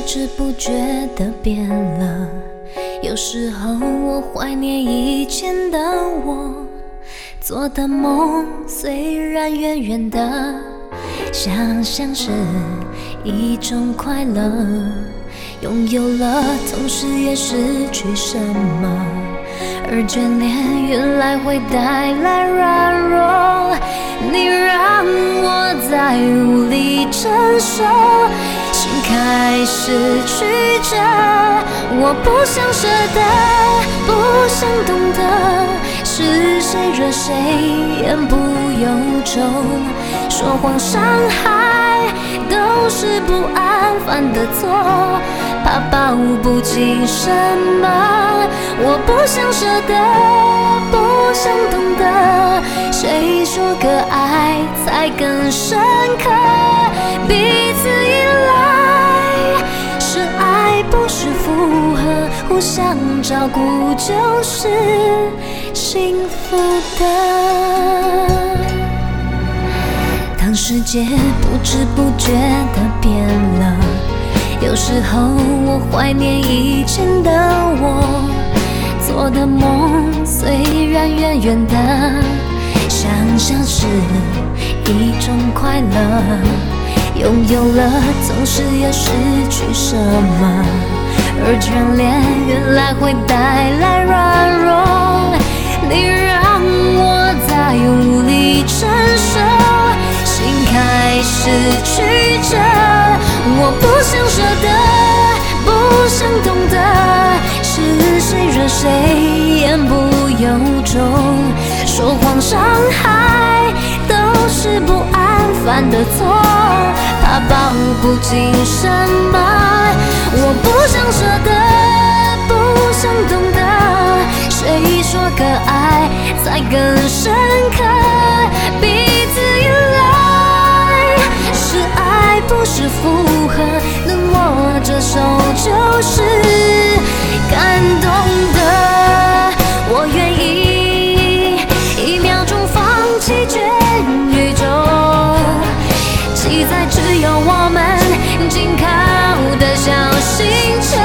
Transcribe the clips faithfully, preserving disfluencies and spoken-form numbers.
知不觉地变了。有时候我怀念以前的我，做的梦虽然远远的，想象是一种快乐。拥有了，同时也失去什么？而眷恋原来会带来软弱，你让我再无力承受，心开始曲折。我不想舍得，不想懂得，是谁惹谁言不由衷。说谎伤害都是不安犯的错，怕抱不紧什么。我不想舍得，不想懂得，谁说个爱才更深刻？彼此依赖是爱，不是附和，互相照顾就是幸福的。当世界不知不觉地变了，有时候我怀念以前的我，做的梦虽然远远的，想象是一种快乐。拥有了，总是也失去什么？而眷恋原来会带来软弱，你让我再无力承受，心开始曲折。我不想舍得，不想懂得，是谁惹谁言不由衷。说谎伤害都是不安犯的错，怕抱不紧什么。我不想舍得，不想懂得，谁说个爱才更深刻？彼此依赖是爱，不是附和，能握着手就是感动的。我愿意一秒钟放弃全宇宙，记载只有我们紧靠的小星球。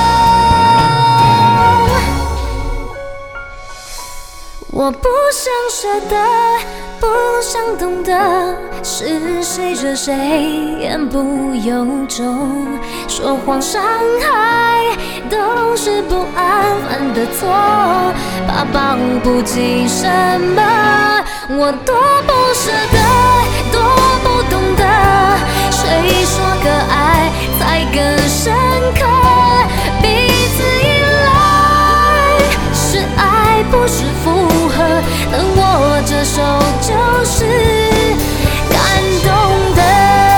我不想舍得，不想懂得，是谁惹谁言不由衷。说谎伤害都是不安犯的错，怕抱不紧什么。我多不舍得，多不懂得，谁说个爱才更深刻？彼此依赖是爱，不是附和，能握着手就是感动的。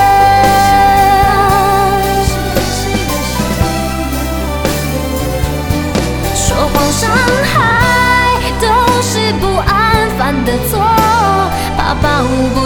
说谎伤害都是不安犯的错，怕抱不